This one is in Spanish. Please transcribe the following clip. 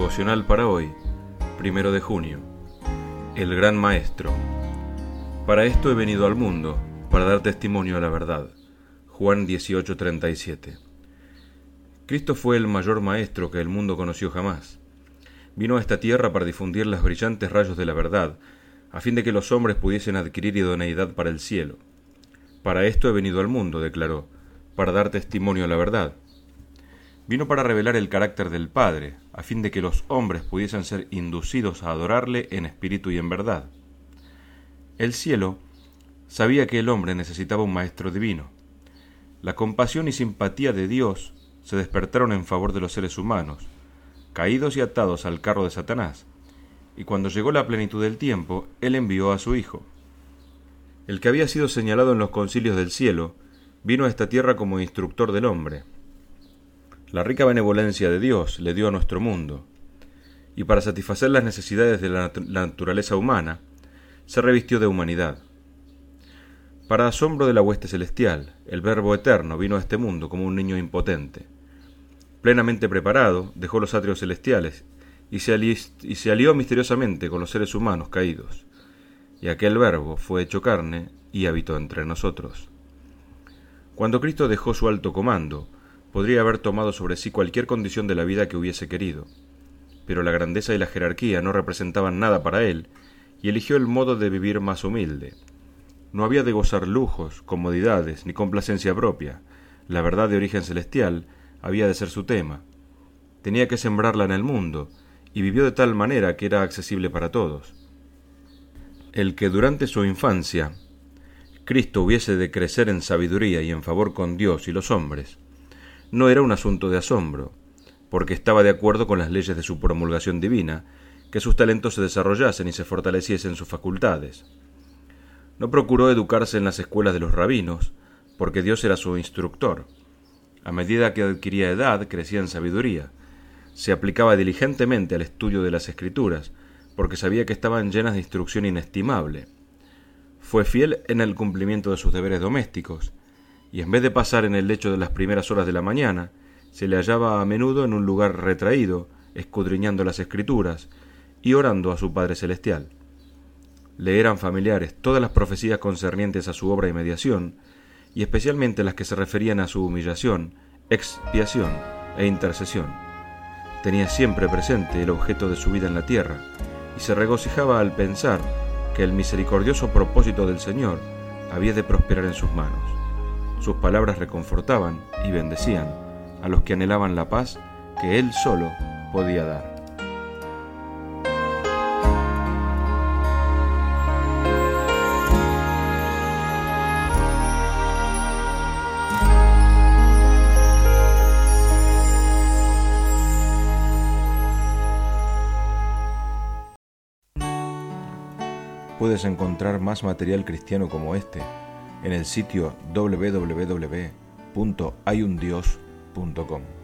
Devocional para hoy, 1 de junio. El Gran Maestro. Para esto he venido al mundo, para dar testimonio a la verdad. Juan 18:37. Cristo fue el mayor maestro que el mundo conoció jamás. Vino a esta tierra para difundir los brillantes rayos de la verdad, a fin de que los hombres pudiesen adquirir idoneidad para el cielo. Para esto he venido al mundo, declaró, para dar testimonio a la verdad. Vino para revelar el carácter del Padre, a fin de que los hombres pudiesen ser inducidos a adorarle en espíritu y en verdad. El cielo sabía que el hombre necesitaba un maestro divino. La compasión y simpatía de Dios se despertaron en favor de los seres humanos, caídos y atados al carro de Satanás, y cuando llegó la plenitud del tiempo, Él envió a su Hijo. El que había sido señalado en los concilios del cielo, vino a esta tierra como instructor del hombre. La rica benevolencia de Dios le dio a nuestro mundo, y para satisfacer las necesidades de la naturaleza humana, se revistió de humanidad. Para asombro de la hueste celestial, el Verbo eterno vino a este mundo como un niño impotente. Plenamente preparado, dejó los atrios celestiales y se alió misteriosamente con los seres humanos caídos. Y aquel Verbo fue hecho carne y habitó entre nosotros. Cuando Cristo dejó su alto comando, podría haber tomado sobre sí cualquier condición de la vida que hubiese querido, pero la grandeza y la jerarquía no representaban nada para él, y eligió el modo de vivir más humilde. No había de gozar lujos, comodidades, ni complacencia propia. La verdad de origen celestial había de ser su tema. Tenía que sembrarla en el mundo, y vivió de tal manera que era accesible para todos. El que durante su infancia Cristo hubiese de crecer en sabiduría y en favor con Dios y los hombres, no era un asunto de asombro, porque estaba de acuerdo con las leyes de su promulgación divina, que sus talentos se desarrollasen y se fortaleciesen sus facultades. No procuró educarse en las escuelas de los rabinos, porque Dios era su instructor. A medida que adquiría edad, crecía en sabiduría. Se aplicaba diligentemente al estudio de las Escrituras, porque sabía que estaban llenas de instrucción inestimable. Fue fiel en el cumplimiento de sus deberes domésticos, y en vez de pasar en el lecho de las primeras horas de la mañana, se le hallaba a menudo en un lugar retraído, escudriñando las Escrituras y orando a su Padre Celestial. Le eran familiares todas las profecías concernientes a su obra y mediación, y especialmente las que se referían a su humillación, expiación e intercesión. Tenía siempre presente el objeto de su vida en la tierra, y se regocijaba al pensar que el misericordioso propósito del Señor había de prosperar en sus manos. Sus palabras reconfortaban y bendecían a los que anhelaban la paz que Él solo podía dar. Puedes encontrar más material cristiano como este en el sitio www.hayundios.com.